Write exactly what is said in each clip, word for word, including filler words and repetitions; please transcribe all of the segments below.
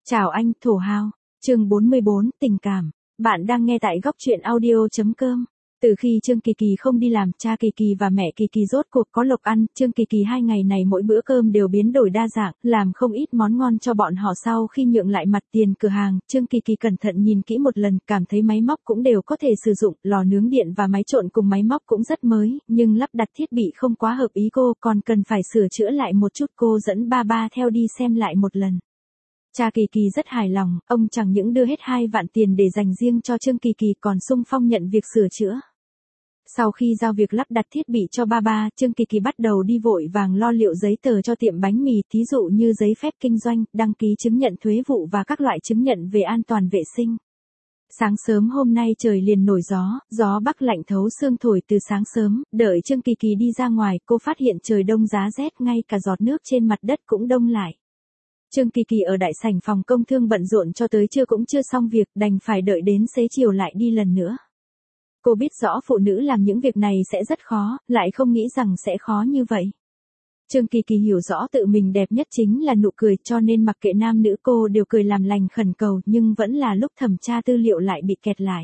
Chào anh, thổ hào. Chương bốn mươi bốn, tình cảm. Bạn đang nghe tại góc truyện audio chấm com. Từ khi Trương Kỳ Kỳ không đi làm, cha Kỳ Kỳ và mẹ Kỳ Kỳ rốt cuộc có lộc ăn, Trương Kỳ Kỳ hai ngày này mỗi bữa cơm đều biến đổi đa dạng, làm không ít món ngon cho bọn họ. Sau khi nhượng lại mặt tiền cửa hàng, Trương Kỳ Kỳ cẩn thận nhìn kỹ một lần, cảm thấy máy móc cũng đều có thể sử dụng, lò nướng điện và máy trộn cùng máy móc cũng rất mới, nhưng lắp đặt thiết bị không quá hợp ý cô, còn cần phải sửa chữa lại một chút. Cô dẫn ba ba theo đi xem lại một lần. Cha Kỳ Kỳ rất hài lòng, ông chẳng những đưa hết hai vạn tiền để dành riêng cho Trương Kỳ Kỳ còn sung phong nhận việc sửa chữa. Sau khi giao việc lắp đặt thiết bị cho ba ba, Trương Kỳ Kỳ bắt đầu đi vội vàng lo liệu giấy tờ cho tiệm bánh mì, thí dụ như giấy phép kinh doanh, đăng ký chứng nhận thuế vụ và các loại chứng nhận về an toàn vệ sinh. Sáng sớm hôm nay trời liền nổi gió, gió bắc lạnh thấu xương thổi từ sáng sớm, đợi Trương Kỳ Kỳ đi ra ngoài, cô phát hiện trời đông giá rét, ngay cả giọt nước trên mặt đất cũng đông lại. Trương Kỳ Kỳ ở đại sảnh phòng công thương bận rộn cho tới trưa cũng chưa xong việc, đành phải đợi đến xế chiều lại đi lần nữa. Cô biết rõ phụ nữ làm những việc này sẽ rất khó, lại không nghĩ rằng sẽ khó như vậy. Trương Kỳ Kỳ hiểu rõ tự mình đẹp nhất chính là nụ cười, cho nên mặc kệ nam nữ cô đều cười làm lành khẩn cầu, nhưng vẫn là lúc thẩm tra tư liệu lại bị kẹt lại.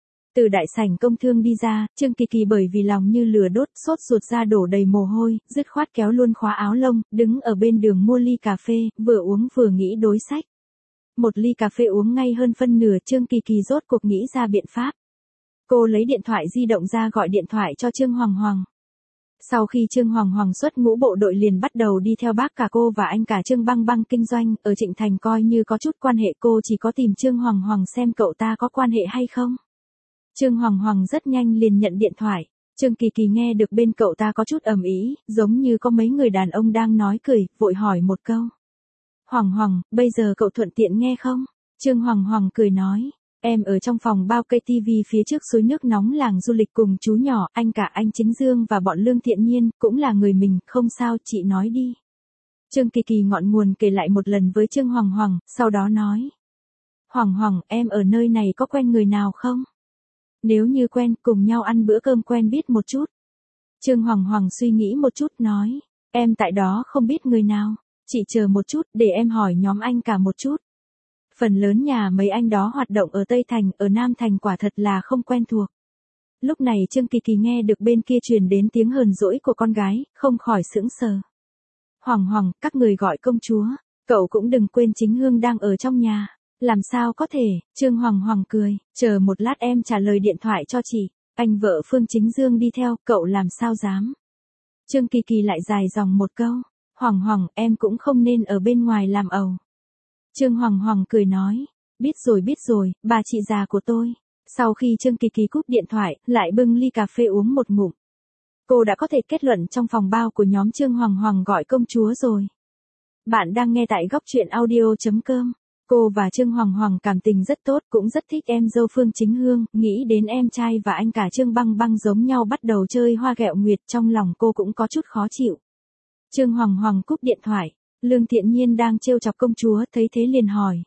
Từ đại sảnh công thương đi ra, Trương Kỳ Kỳ bởi vì lòng như lửa đốt, sốt ruột ra đổ đầy mồ hôi, dứt khoát kéo luôn khóa áo lông, đứng ở bên đường mua ly cà phê, vừa uống vừa nghĩ đối sách. Một ly cà phê uống ngay hơn phân nửa, Trương Kỳ Kỳ rốt cuộc nghĩ ra biện pháp. Cô lấy điện thoại di động ra gọi điện thoại cho Trương Hoàng Hoàng. Sau khi Trương Hoàng Hoàng xuất ngũ bộ đội liền bắt đầu đi theo bác cả cô và anh cả Trương Băng Băng kinh doanh, ở Trịnh Thành coi như có chút quan hệ, cô chỉ có tìm Trương Hoàng Hoàng xem cậu ta có quan hệ hay không. Trương Hoàng Hoàng rất nhanh liền nhận điện thoại. Trương Kỳ Kỳ nghe được bên cậu ta có chút ầm ĩ, giống như có mấy người đàn ông đang nói cười, vội hỏi một câu. Hoàng Hoàng, bây giờ cậu thuận tiện nghe không? Trương Hoàng Hoàng cười nói. Em ở trong phòng bao cây tivi phía trước suối nước nóng làng du lịch cùng chú nhỏ, anh cả anh Chính Dương và bọn Lương Thiện Nhiên, cũng là người mình, không sao, chị nói đi. Trương Kỳ Kỳ ngọn nguồn kể lại một lần với Trương Hoàng Hoàng, sau đó nói. Hoàng Hoàng, em ở nơi này có quen người nào không? Nếu như quen, cùng nhau ăn bữa cơm quen biết một chút. Trương Hoàng Hoàng suy nghĩ một chút, nói. Em tại đó không biết người nào. Chị chờ một chút, để em hỏi nhóm anh cả một chút. Phần lớn nhà mấy anh đó hoạt động ở Tây Thành, ở Nam Thành quả thật là không quen thuộc. Lúc này Trương Kỳ Kỳ nghe được bên kia truyền đến tiếng hờn dỗi của con gái, không khỏi sững sờ. Hoàng Hoàng, các người gọi công chúa, cậu cũng đừng quên Chính Hương đang ở trong nhà. Làm sao có thể, Trương Hoàng Hoàng cười, chờ một lát em trả lời điện thoại cho chị, anh vợ Phương Chính Dương đi theo, cậu làm sao dám. Trương Kỳ Kỳ lại dài dòng một câu, Hoàng Hoàng, em cũng không nên ở bên ngoài làm ẩu. Trương Hoàng Hoàng cười nói, biết rồi biết rồi, bà chị già của tôi. Sau khi Trương Kỳ Kỳ cúp điện thoại, lại bưng ly cà phê uống một ngụm. Cô đã có thể kết luận trong phòng bao của nhóm Trương Hoàng Hoàng gọi công chúa rồi. Bạn đang nghe tại góc truyện audio chấm com. Cô và Trương Hoàng Hoàng cảm tình rất tốt, cũng rất thích em dâu Phương Chính Hương, nghĩ đến em trai và anh cả Trương Băng Băng giống nhau bắt đầu chơi hoa ghẹo nguyệt, trong lòng cô cũng có chút khó chịu. Trương Hoàng Hoàng cúp điện thoại, Lương Thiện Nhiên đang trêu chọc công chúa, thấy thế liền hỏi.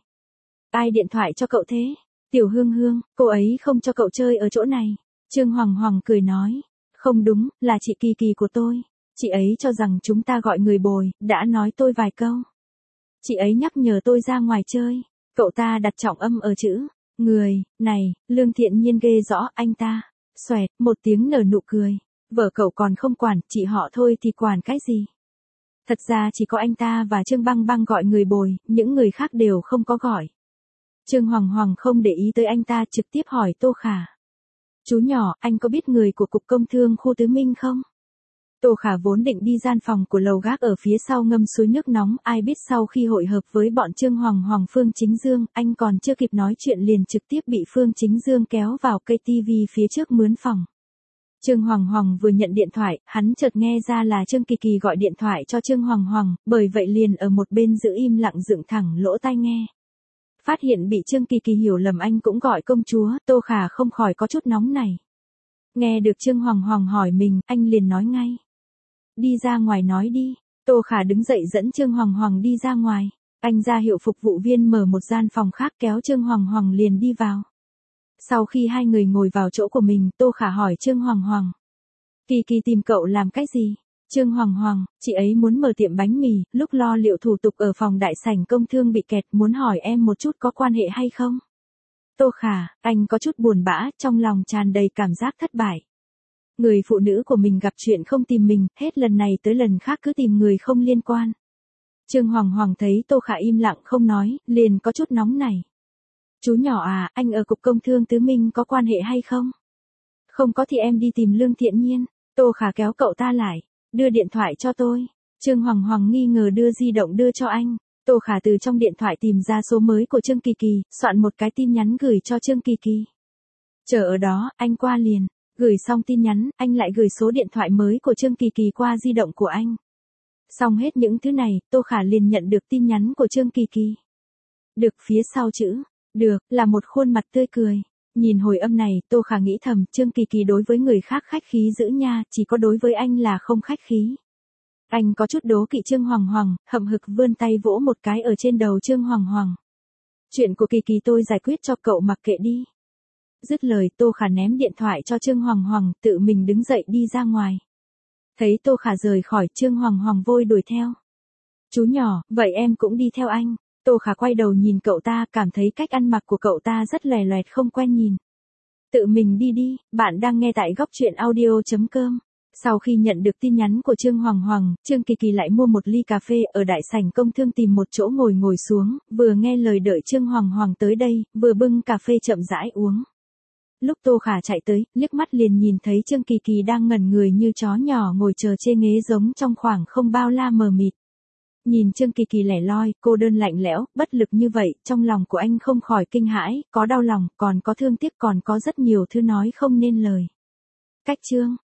Ai điện thoại cho cậu thế? Tiểu Hương Hương, cô ấy không cho cậu chơi ở chỗ này. Trương Hoàng Hoàng cười nói, không đúng, là chị Kỳ Kỳ của tôi. Chị ấy cho rằng chúng ta gọi người bồi, đã nói tôi vài câu. Chị ấy nhắc nhở tôi ra ngoài chơi, cậu ta đặt trọng âm ở chữ, người, này, Lương Thiện Nhiên ghê rõ anh ta, xoẹt, một tiếng nở nụ cười, vợ cậu còn không quản, chị họ thôi thì quản cái gì. Thật ra chỉ có anh ta và Trương Băng Băng gọi người bồi, những người khác đều không có gọi. Trương Hoàng Hoàng không để ý tới anh ta, trực tiếp hỏi Tô Khả. Chú nhỏ, anh có biết người của Cục Công Thương khu Tứ Minh không? Tô Khả vốn định đi gian phòng của lầu gác ở phía sau ngâm suối nước nóng, ai biết sau khi hội hợp với bọn Trương Hoàng Hoàng Phương Chính Dương, anh còn chưa kịp nói chuyện liền trực tiếp bị Phương Chính Dương kéo vào cây tivi phía trước mướn phòng. Trương Hoàng Hoàng vừa nhận điện thoại, hắn chợt nghe ra là Trương Kỳ Kỳ gọi điện thoại cho Trương Hoàng Hoàng, bởi vậy liền ở một bên giữ im lặng dựng thẳng lỗ tai nghe. Phát hiện bị Trương Kỳ Kỳ hiểu lầm anh cũng gọi công chúa, Tô Khả không khỏi có chút nóng này. Nghe được Trương Hoàng Hoàng hỏi mình, anh liền nói ngay. Đi ra ngoài nói đi. Tô Khả đứng dậy dẫn Trương Hoàng Hoàng đi ra ngoài. Anh ra hiệu phục vụ viên mở một gian phòng khác kéo Trương Hoàng Hoàng liền đi vào. Sau khi hai người ngồi vào chỗ của mình, Tô Khả hỏi Trương Hoàng Hoàng. Kỳ Kỳ tìm cậu làm cái gì? Trương Hoàng Hoàng, chị ấy muốn mở tiệm bánh mì, lúc lo liệu thủ tục ở phòng đại sảnh công thương bị kẹt, muốn hỏi em một chút có quan hệ hay không? Tô Khả, anh có chút buồn bã, trong lòng tràn đầy cảm giác thất bại. Người phụ nữ của mình gặp chuyện không tìm mình, hết lần này tới lần khác cứ tìm người không liên quan. Trương Hoàng Hoàng thấy Tô Khả im lặng không nói, liền có chút nóng này. Chú nhỏ à, anh ở cục công thương Tứ Minh có quan hệ hay không? Không có thì em đi tìm Lương Thiện Nhiên. Tô Khả kéo cậu ta lại, đưa điện thoại cho tôi. Trương Hoàng Hoàng nghi ngờ đưa di động đưa cho anh. Tô Khả từ trong điện thoại tìm ra số mới của Trương Kỳ Kỳ, soạn một cái tin nhắn gửi cho Trương Kỳ Kỳ. Chờ ở đó, anh qua liền. Gửi xong tin nhắn, anh lại gửi số điện thoại mới của Trương Kỳ Kỳ qua di động của anh. Xong hết những thứ này, Tô Khả liền nhận được tin nhắn của Trương Kỳ Kỳ. Được phía sau chữ, được, là một khuôn mặt tươi cười. Nhìn hồi âm này, Tô Khả nghĩ thầm, Trương Kỳ Kỳ đối với người khác khách khí dữ nha, chỉ có đối với anh là không khách khí. Anh có chút đố kỵ Trương Hoàng Hoàng, hậm hực vươn tay vỗ một cái ở trên đầu Trương Hoàng Hoàng. Chuyện của Kỳ Kỳ tôi giải quyết cho cậu mặc kệ đi. Dứt lời, Tô Khả ném điện thoại cho Trương Hoàng Hoàng, tự mình đứng dậy đi ra ngoài. Thấy Tô Khả rời khỏi, Trương Hoàng Hoàng vội đuổi theo. Chú nhỏ, vậy em cũng đi theo anh. Tô Khả quay đầu nhìn cậu ta, cảm thấy cách ăn mặc của cậu ta rất lòe loẹt không quen nhìn. Tự mình đi đi, bạn đang nghe tại góc truyện audio chấm com. Sau khi nhận được tin nhắn của Trương Hoàng Hoàng, Trương Kỳ Kỳ lại mua một ly cà phê ở đại sảnh công thương tìm một chỗ ngồi ngồi xuống, vừa nghe lời đợi Trương Hoàng Hoàng tới đây, vừa bưng cà phê chậm rãi uống. Lúc Tô Khả chạy tới, liếc mắt liền nhìn thấy Trương Kỳ Kỳ đang ngẩn người như chó nhỏ ngồi chờ trên ghế giống trong khoảng không bao la mờ mịt. Nhìn Trương Kỳ Kỳ lẻ loi, cô đơn lạnh lẽo, bất lực như vậy, trong lòng của anh không khỏi kinh hãi, có đau lòng, còn có thương tiếc, còn có rất nhiều thứ nói không nên lời. Cách chương